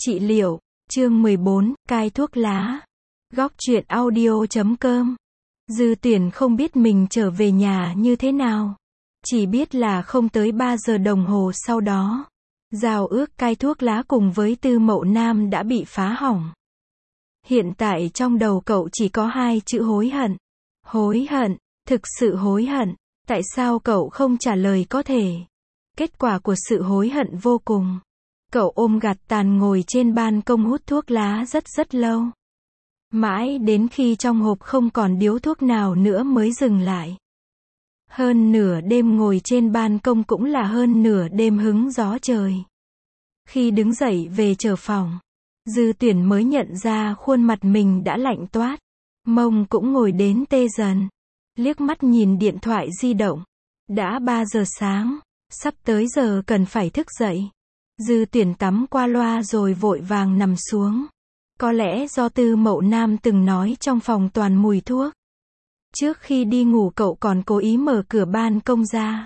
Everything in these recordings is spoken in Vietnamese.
Trị liệu, chương 14, cai thuốc lá. Góc truyện audio.com. Dư Tuyển không biết mình trở về nhà như thế nào. Chỉ biết là không tới 3 giờ đồng hồ sau đó, giao ước cai thuốc lá cùng với Tư Mậu Nam đã bị phá hỏng. Hiện tại trong đầu cậu chỉ có 2 chữ hối hận. Hối hận, thực sự hối hận. Tại sao cậu không trả lời có thể? Kết quả của sự hối hận vô cùng. Cậu ôm gạt tàn ngồi trên ban công hút thuốc lá rất lâu. Mãi đến khi trong hộp không còn điếu thuốc nào nữa mới dừng lại. Hơn nửa đêm ngồi trên ban công cũng là hơn nửa đêm hứng gió trời. Khi đứng dậy về trở phòng, Dư Tuyển mới nhận ra khuôn mặt mình đã lạnh toát. Mông cũng ngồi đến tê dần. Liếc mắt nhìn điện thoại di động. Đã 3 giờ sáng, sắp tới giờ cần phải thức dậy. Dư Tuyển tắm qua loa rồi vội vàng nằm xuống. Có lẽ do Tư Mậu Nam từng nói trong phòng toàn mùi thuốc. Trước khi đi ngủ cậu còn cố ý mở cửa ban công ra.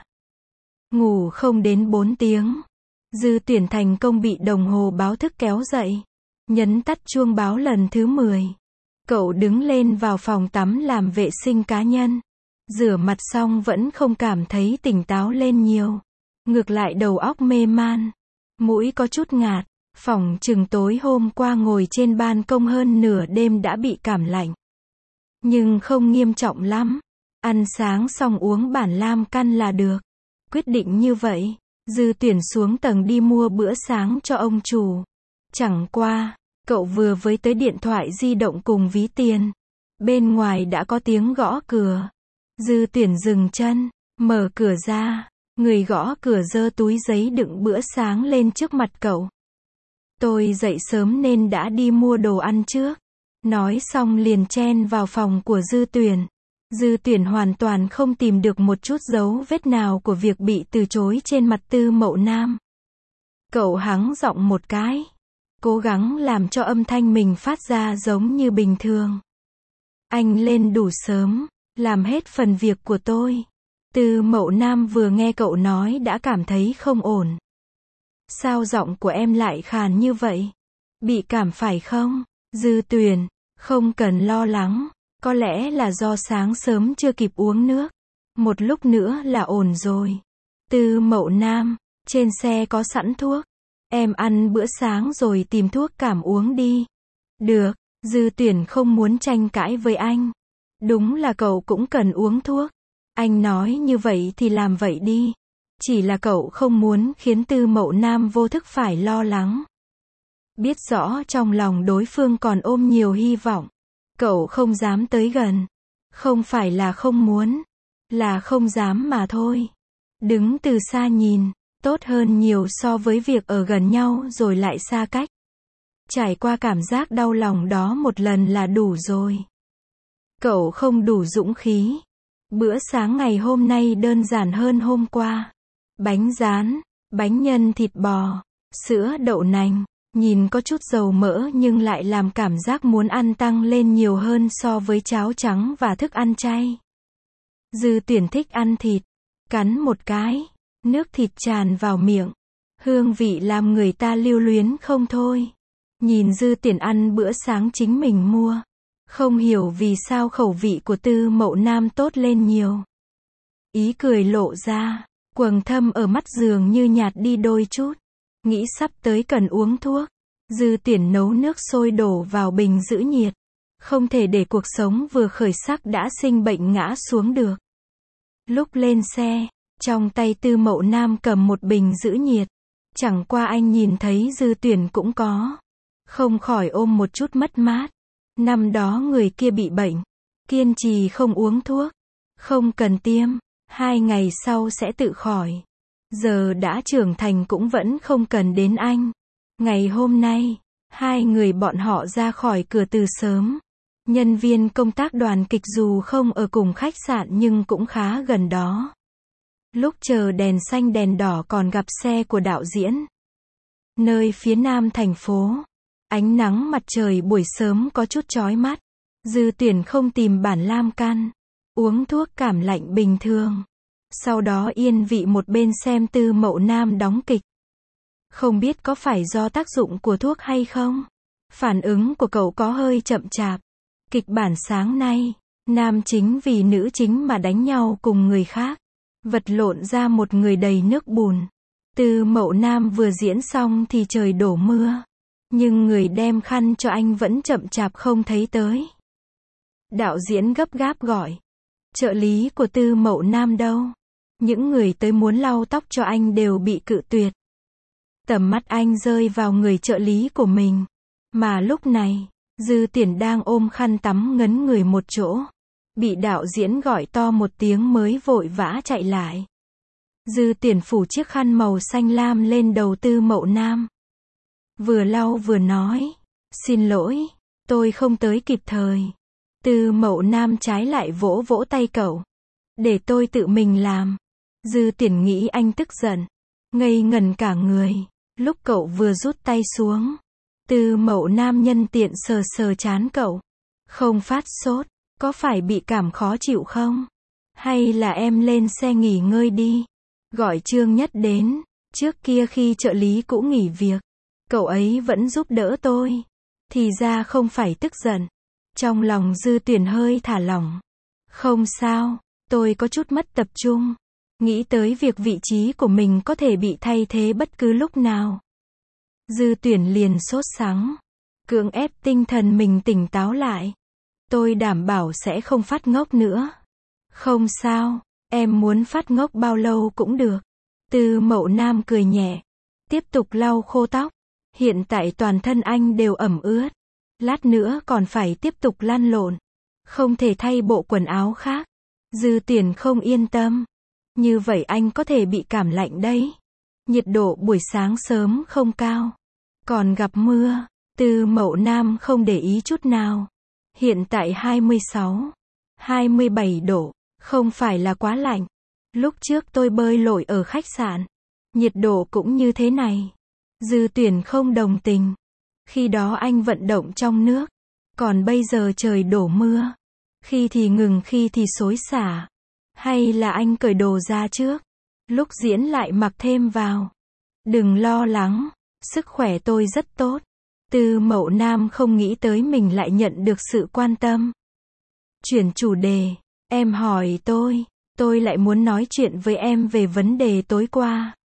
Ngủ không đến 4 tiếng. Dư Tuyển thành công bị đồng hồ báo thức kéo dậy. Nhấn tắt chuông báo lần thứ 10. Cậu đứng lên vào phòng tắm làm vệ sinh cá nhân. Rửa mặt xong vẫn không cảm thấy tỉnh táo lên nhiều. Ngược lại đầu óc mê man. Mũi có chút ngạt. Phỏng chừng tối hôm qua ngồi trên ban công hơn nửa đêm đã bị cảm lạnh. Nhưng không nghiêm trọng lắm. Ăn sáng xong uống bản lam căn là được. Quyết định như vậy, Dư Tuyển xuống tầng đi mua bữa sáng cho ông chủ. Chẳng qua, cậu vừa với tới điện thoại di động cùng ví tiền. Bên ngoài đã có tiếng gõ cửa. Dư Tuyển dừng chân, mở cửa ra. Người gõ cửa giơ túi giấy đựng bữa sáng lên trước mặt cậu. Tôi dậy sớm nên đã đi mua đồ ăn trước. Nói xong liền chen vào phòng của Dư Tuyển. Dư Tuyển hoàn toàn không tìm được một chút dấu vết nào của việc bị từ chối trên mặt Tư Mậu Nam. Cậu hắng giọng một cái. Cố gắng làm cho âm thanh mình phát ra giống như bình thường. Anh lên đủ sớm, làm hết phần việc của tôi. Tư Mậu Nam vừa nghe cậu nói đã cảm thấy không ổn. Sao giọng của em lại khàn như vậy? Bị cảm phải không? Dư Tuyển, không cần lo lắng. Có lẽ là do sáng sớm chưa kịp uống nước. Một lúc nữa là ổn rồi. Tư Mậu Nam, trên xe có sẵn thuốc. Em ăn bữa sáng rồi tìm thuốc cảm uống đi. Được, Dư Tuyển không muốn tranh cãi với anh. Đúng là cậu cũng cần uống thuốc. Anh nói như vậy thì làm vậy đi. Chỉ là cậu không muốn khiến Tư Mậu Nam vô thức phải lo lắng. Biết rõ trong lòng đối phương còn ôm nhiều hy vọng. Cậu không dám tới gần. Không phải là không muốn. Là không dám mà thôi. Đứng từ xa nhìn, tốt hơn nhiều so với việc ở gần nhau rồi lại xa cách. Trải qua cảm giác đau lòng đó một lần là đủ rồi. Cậu không đủ dũng khí. Bữa sáng ngày hôm nay đơn giản hơn hôm qua. Bánh rán, bánh nhân thịt bò, sữa đậu nành, nhìn có chút dầu mỡ nhưng lại làm cảm giác muốn ăn tăng lên nhiều hơn so với cháo trắng và thức ăn chay. Dư Tuyển thích ăn thịt, cắn một cái, nước thịt tràn vào miệng, hương vị làm người ta lưu luyến không thôi. Nhìn Dư Tuyển ăn bữa sáng chính mình mua, không hiểu vì sao khẩu vị của Tư Mậu Nam tốt lên nhiều. Ý cười lộ ra. Quầng thâm ở mắt dường như nhạt đi đôi chút. Nghĩ sắp tới cần uống thuốc. Dư Tuyển nấu nước sôi đổ vào bình giữ nhiệt. Không thể để cuộc sống vừa khởi sắc đã sinh bệnh ngã xuống được. Lúc lên xe, trong tay Tư Mậu Nam cầm một bình giữ nhiệt. Chẳng qua anh nhìn thấy Dư Tuyển cũng có. Không khỏi ôm một chút mất mát. Năm đó người kia bị bệnh. Kiên trì không uống thuốc. Không cần tiêm. 2 ngày sau sẽ tự khỏi. Giờ đã trưởng thành cũng vẫn không cần đến anh. Ngày hôm nay, 2 người bọn họ ra khỏi cửa từ sớm. Nhân viên công tác đoàn kịch dù không ở cùng khách sạn nhưng cũng khá gần đó. Lúc chờ đèn xanh đèn đỏ còn gặp xe của đạo diễn. Nơi phía nam thành phố, ánh nắng mặt trời buổi sớm có chút chói mắt. Dư Tuyển không tìm bản lam can. Uống thuốc cảm lạnh bình thường. Sau đó yên vị một bên xem Tư Mậu Nam đóng kịch. Không biết có phải do tác dụng của thuốc hay không? Phản ứng của cậu có hơi chậm chạp. Kịch bản sáng nay, nam chính vì nữ chính mà đánh nhau cùng người khác. Vật lộn ra một người đầy nước bùn. Tư Mậu Nam vừa diễn xong thì trời đổ mưa. Nhưng người đem khăn cho anh vẫn chậm chạp không thấy tới. Đạo diễn gấp gáp gọi. Trợ lý của Tư Mậu Nam đâu? Những người tới muốn lau tóc cho anh đều bị cự tuyệt. Tầm mắt anh rơi vào người trợ lý của mình. Mà lúc này, Dư Tuyển đang ôm khăn tắm ngấn người một chỗ. Bị đạo diễn gọi to một tiếng mới vội vã chạy lại. Dư Tuyển phủ chiếc khăn màu xanh lam lên đầu Tư Mậu Nam. Vừa lau vừa nói. Xin lỗi, tôi không tới kịp thời. Tư Mậu Nam trái lại vỗ vỗ tay cậu. Để tôi tự mình làm. Dư Tuyển nghĩ anh tức giận. Ngây ngần cả người. Lúc cậu vừa rút tay xuống. Tư Mậu Nam nhân tiện sờ sờ trán cậu. Không phát sốt. Có phải bị cảm khó chịu không? Hay là em lên xe nghỉ ngơi đi. Gọi Trương Nhất đến. Trước kia khi trợ lý cũ nghỉ việc. Cậu ấy vẫn giúp đỡ tôi. Thì ra không phải tức giận. Trong lòng Dư Tuyển hơi thả lỏng. Không sao, tôi có chút mất tập trung. Nghĩ tới việc vị trí của mình có thể bị thay thế bất cứ lúc nào. Dư Tuyển liền sốt sắng. Cưỡng ép tinh thần mình tỉnh táo lại. Tôi đảm bảo sẽ không phát ngốc nữa. Không sao, em muốn phát ngốc bao lâu cũng được. Tư Mậu Nam cười nhẹ. Tiếp tục lau khô tóc. Hiện tại toàn thân anh đều ẩm ướt. Lát nữa còn phải tiếp tục lăn lộn. Không thể thay bộ quần áo khác. Dư Tuyển không yên tâm. Như vậy anh có thể bị cảm lạnh đấy. Nhiệt độ buổi sáng sớm không cao. Còn gặp mưa. Tư Mậu Nam không để ý chút nào. Hiện tại 26, 27 độ. Không phải là quá lạnh. Lúc trước tôi bơi lội ở khách sạn. Nhiệt độ cũng như thế này. Dư Tuyển không đồng tình. Khi đó anh vận động trong nước. Còn bây giờ trời đổ mưa. Khi thì ngừng khi thì xối xả. Hay là anh cởi đồ ra trước. Lúc diễn lại mặc thêm vào. Đừng lo lắng. Sức khỏe tôi rất tốt. Tư Mậu Nam không nghĩ tới mình lại nhận được sự quan tâm. Chuyển chủ đề. Em hỏi tôi lại muốn nói chuyện với em về vấn đề tối qua.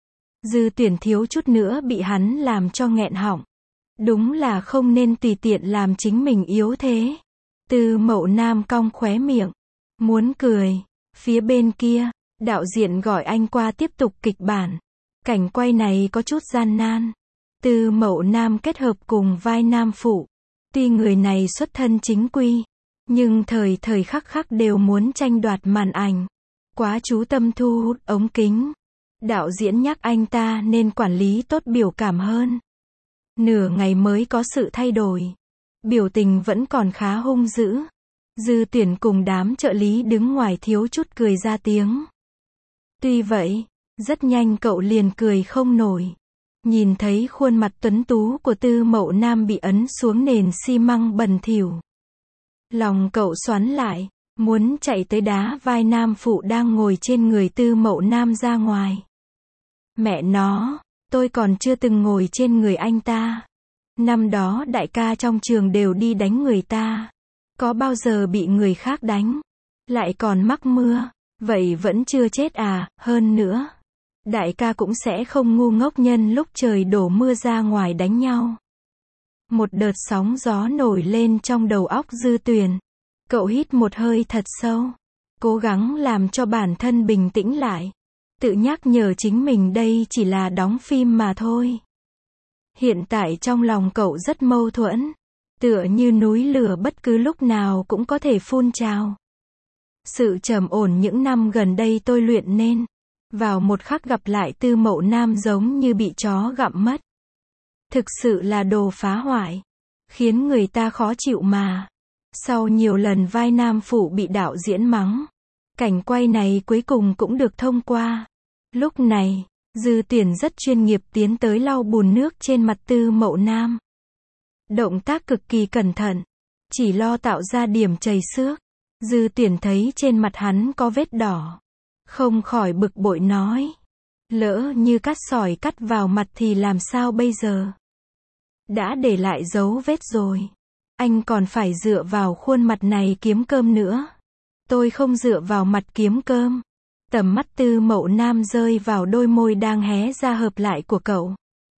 Dư Tuyển thiếu chút nữa bị hắn làm cho nghẹn họng. Đúng là không nên tùy tiện làm chính mình yếu thế. Tư Mậu Nam cong khóe miệng. Muốn cười. Phía bên kia, đạo diễn gọi anh qua tiếp tục kịch bản. Cảnh quay này có chút gian nan. Tư Mậu Nam kết hợp cùng vai nam phụ. Tuy người này xuất thân chính quy, nhưng thời khắc đều muốn tranh đoạt màn ảnh. Quá chú tâm thu hút ống kính. Đạo diễn nhắc anh ta nên quản lý tốt biểu cảm hơn. Nửa ngày mới có sự thay đổi. Biểu tình vẫn còn khá hung dữ. Dư Tuyển cùng đám trợ lý đứng ngoài thiếu chút cười ra tiếng. Tuy vậy, rất nhanh cậu liền cười không nổi. Nhìn thấy khuôn mặt tuấn tú của Tư Mậu Nam bị ấn xuống nền xi măng bẩn thỉu. Lòng cậu xoắn lại, muốn chạy tới đá vai nam phụ đang ngồi trên người Tư Mậu Nam ra ngoài. Mẹ nó, tôi còn chưa từng ngồi trên người anh ta. Năm đó đại ca trong trường đều đi đánh người ta. Có bao giờ bị người khác đánh? Lại còn mắc mưa. Vậy vẫn chưa chết à? Hơn nữa, đại ca cũng sẽ không ngu ngốc nhân lúc trời đổ mưa ra ngoài đánh nhau. Một đợt sóng gió nổi lên trong đầu óc Dư Tuyển. Cậu hít một hơi thật sâu. Cố gắng làm cho bản thân bình tĩnh lại. Tự nhắc nhở chính mình đây chỉ là đóng phim mà thôi. Hiện tại trong lòng cậu rất mâu thuẫn. Tựa như núi lửa bất cứ lúc nào cũng có thể phun trào. Sự trầm ổn những năm gần đây tôi luyện nên. Vào một khắc gặp lại Tư Mậu Nam giống như bị chó gặm mất. Thực sự là đồ phá hoại. Khiến người ta khó chịu mà. Sau nhiều lần vai nam phụ bị đạo diễn mắng. Cảnh quay này cuối cùng cũng được thông qua. Lúc này, Dư Tuyển rất chuyên nghiệp tiến tới lau bùn nước trên mặt Tư Mậu Nam. Động tác cực kỳ cẩn thận. Chỉ lo tạo ra điểm chảy xước. Dư Tuyển thấy trên mặt hắn có vết đỏ. Không khỏi bực bội nói. Lỡ như cát sỏi cắt vào mặt thì làm sao bây giờ? Đã để lại dấu vết rồi. Anh còn phải dựa vào khuôn mặt này kiếm cơm nữa. Tôi không dựa vào mặt kiếm cơm. Tầm mắt Tư Mậu Nam rơi vào đôi môi đang hé ra hợp lại của cậu.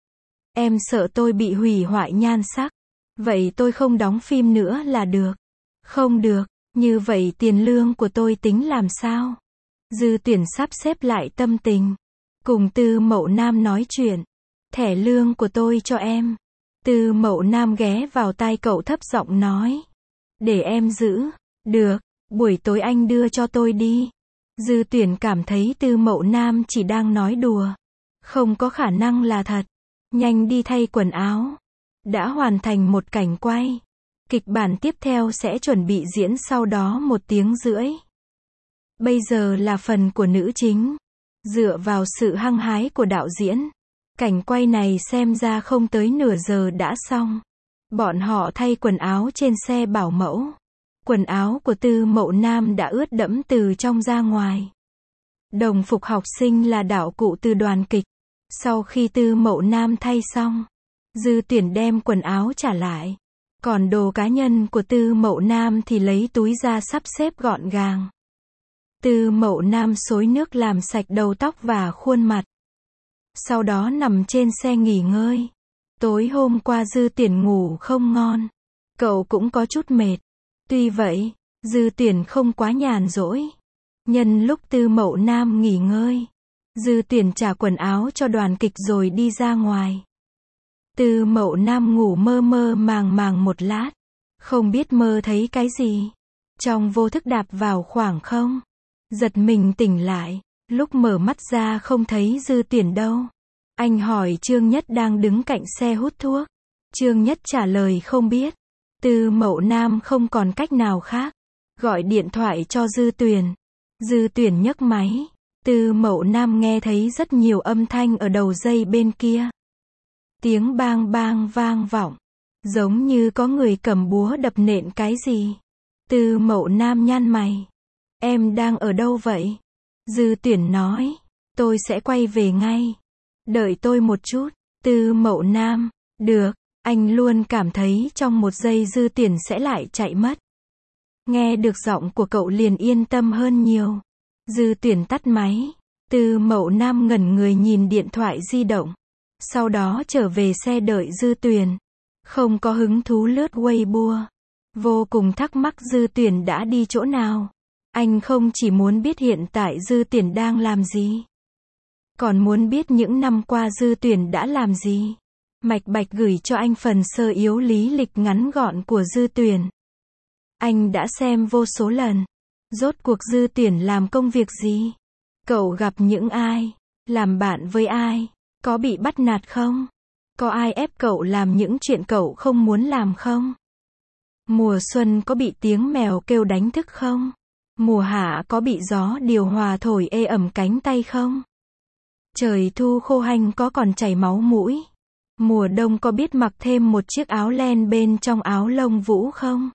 Em sợ tôi bị hủy hoại nhan sắc. Vậy tôi không đóng phim nữa là được. Không được, như vậy tiền lương của tôi tính làm sao? Dư Tuyển sắp xếp lại tâm tình. Cùng Tư Mậu Nam nói chuyện. Thẻ lương của tôi cho em. Tư Mậu Nam ghé vào tai cậu thấp giọng nói. Để em giữ. Được, buổi tối anh đưa cho tôi đi. Dư Tuyển cảm thấy Tư Mậu Nam chỉ đang nói đùa. Không có khả năng là thật. Nhanh đi thay quần áo. Đã hoàn thành một cảnh quay. Kịch bản tiếp theo sẽ chuẩn bị diễn sau đó 1 tiếng rưỡi. Bây giờ là phần của nữ chính. Dựa vào sự hăng hái của đạo diễn, cảnh quay này xem ra không tới nửa giờ đã xong. Bọn họ thay quần áo trên xe bảo mẫu. Quần áo của Tư Mậu Nam đã ướt đẫm từ trong ra ngoài. Đồng phục học sinh là đạo cụ từ đoàn kịch. Sau khi Tư Mậu Nam thay xong, Dư Tuyển đem quần áo trả lại. Còn đồ cá nhân của Tư Mậu Nam thì lấy túi ra sắp xếp gọn gàng. Tư Mậu Nam xối nước làm sạch đầu tóc và khuôn mặt. Sau đó nằm trên xe nghỉ ngơi. Tối hôm qua Dư Tuyển ngủ không ngon. Cậu cũng có chút mệt. Tuy vậy, Dư Tuyển không quá nhàn rỗi. Nhân lúc Tư Mậu Nam nghỉ ngơi, Dư Tuyển trả quần áo cho đoàn kịch rồi đi ra ngoài. Tư Mậu Nam ngủ mơ mơ màng màng một lát. Không biết mơ thấy cái gì. Trong vô thức đạp vào khoảng không. Giật mình tỉnh lại. Lúc mở mắt ra không thấy Dư Tuyển đâu. Anh hỏi Trương Nhất đang đứng cạnh xe hút thuốc. Trương Nhất trả lời không biết. Tư Mậu Nam không còn cách nào khác. Gọi điện thoại cho Dư Tuyển. Dư Tuyển nhấc máy. Tư Mậu Nam nghe thấy rất nhiều âm thanh ở đầu dây bên kia. Tiếng bang bang vang vọng. Giống như có người cầm búa đập nện cái gì. Tư Mậu Nam nhăn mày. Em đang ở đâu vậy? Dư Tuyển nói. Tôi sẽ quay về ngay. Đợi tôi một chút. Tư Mậu Nam. Được. Anh luôn cảm thấy trong 1 giây Dư Tuyển sẽ lại chạy mất. Nghe được giọng của cậu liền yên tâm hơn nhiều. Dư Tuyển tắt máy. Tư Mậu Nam ngẩn người nhìn điện thoại di động. Sau đó trở về xe đợi Dư Tuyển. Không có hứng thú lướt Weibo. Vô cùng thắc mắc Dư Tuyển đã đi chỗ nào. Anh không chỉ muốn biết hiện tại Dư Tuyển đang làm gì. Còn muốn biết những năm qua Dư Tuyển đã làm gì. Mạch Bạch gửi cho anh phần sơ yếu lý lịch ngắn gọn của Dư Tuyển. Anh đã xem vô số lần. Rốt cuộc Dư Tuyển làm công việc gì? Cậu gặp những ai? Làm bạn với ai? Có bị bắt nạt không? Có ai ép cậu làm những chuyện cậu không muốn làm không? Mùa xuân có bị tiếng mèo kêu đánh thức không? Mùa hạ có bị gió điều hòa thổi ê ẩm cánh tay không? Trời thu khô hanh có còn chảy máu mũi? Mùa đông có biết mặc thêm một chiếc áo len bên trong áo lông vũ không?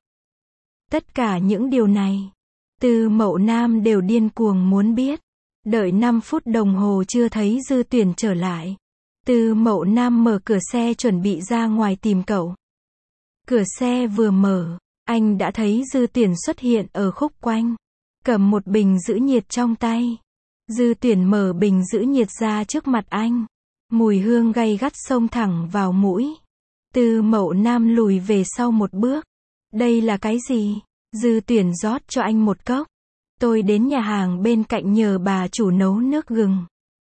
Tất cả những điều này, Tư Mậu Nam đều điên cuồng muốn biết. Đợi 5 phút đồng hồ chưa thấy Dư Tuyển trở lại. Tư Mậu Nam mở cửa xe chuẩn bị ra ngoài tìm cậu. Cửa xe vừa mở, anh đã thấy Dư Tuyển xuất hiện ở khúc quanh. Cầm một bình giữ nhiệt trong tay. Dư Tuyển mở bình giữ nhiệt ra trước mặt anh. Mùi hương gay gắt xông thẳng vào mũi. Tư Mậu Nam lùi về sau một bước. Đây là cái gì? Dư Tuyển rót cho anh một cốc. Tôi đến nhà hàng bên cạnh nhờ bà chủ nấu nước gừng.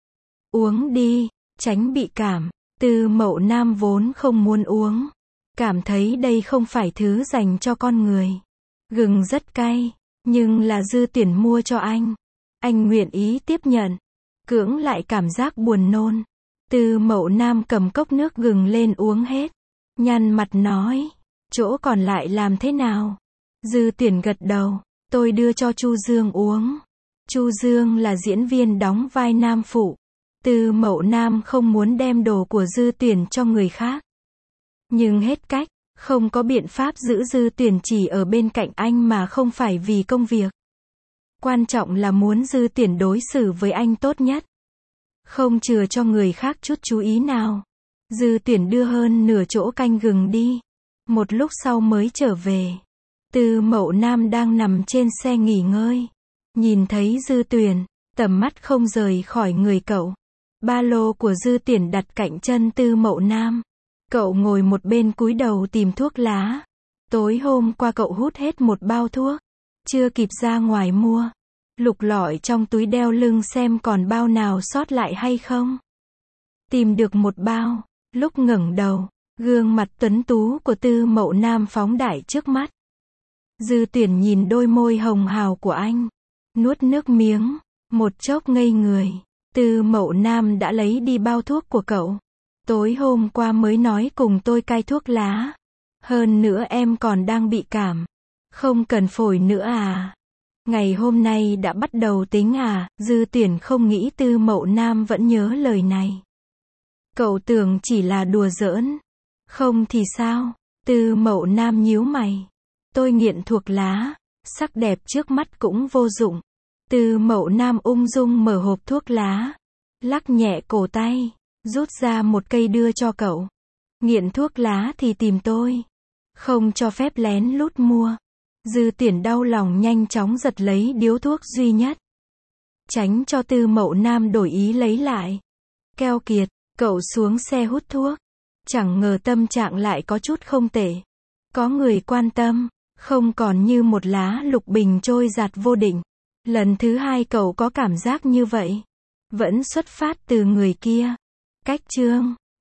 Uống đi, tránh bị cảm. Tư Mậu Nam vốn không muốn uống. Cảm thấy đây không phải thứ dành cho con người. Gừng rất cay, nhưng là Dư Tuyển mua cho anh. Anh nguyện ý tiếp nhận. Cưỡng lại cảm giác buồn nôn. Tư Mậu Nam cầm cốc nước gừng lên uống hết. Nhăn mặt nói. Chỗ còn lại làm thế nào? Dư Tuyển gật đầu. Tôi đưa cho Chu Dương uống. Chu Dương là diễn viên đóng vai nam phụ. Tư Mậu Nam không muốn đem đồ của Dư Tuyển cho người khác. Nhưng hết cách, không có biện pháp giữ Dư Tuyển chỉ ở bên cạnh anh mà không phải vì công việc. Quan trọng là muốn Dư Tuyển đối xử với anh tốt nhất. Không chừa cho người khác chút chú ý nào. Dư Tuyển đưa hơn nửa chỗ canh gừng đi. Một lúc sau mới trở về. Tư Mậu Nam đang nằm trên xe nghỉ ngơi. Nhìn thấy Dư Tuyển, tầm mắt không rời khỏi người cậu. Ba lô của Dư Tuyển đặt cạnh chân Tư Mậu Nam. Cậu ngồi một bên cúi đầu tìm thuốc lá. Tối hôm qua cậu hút hết một bao thuốc. Chưa kịp ra ngoài mua. Lục lọi trong túi đeo lưng xem còn bao nào sót lại hay không. Tìm được một bao. Lúc ngẩng đầu, gương mặt tuấn tú của Tư Mậu Nam phóng đại trước mắt. Dư Tuyển nhìn đôi môi hồng hào của anh. Nuốt nước miếng. Một chốc ngây người. Tư Mậu Nam đã lấy đi bao thuốc của cậu. Tối hôm qua mới nói cùng tôi cai thuốc lá. Hơn nữa em còn đang bị cảm. Không cần phổi nữa à? Ngày hôm nay đã bắt đầu tính à? Dư Tuyển không nghĩ Tư Mậu Nam vẫn nhớ lời này. Cậu tưởng chỉ là đùa giỡn. Không thì sao? Tư Mậu Nam nhíu mày. Tôi nghiện thuốc lá. Sắc đẹp trước mắt cũng vô dụng. Tư Mậu Nam ung dung mở hộp thuốc lá. Lắc nhẹ cổ tay. Rút ra một cây đưa cho cậu. Nghiện thuốc lá thì tìm tôi. Không cho phép lén lút mua. Dư Tuyển đau lòng nhanh chóng giật lấy điếu thuốc duy nhất. Tránh cho Tư Mậu Nam đổi ý lấy lại. Keo kiệt, cậu xuống xe hút thuốc. Chẳng ngờ tâm trạng lại có chút không tệ. Có người quan tâm, không còn như một lá lục bình trôi giạt vô định. Lần thứ hai cậu có cảm giác như vậy. Vẫn xuất phát từ người kia. Cách chương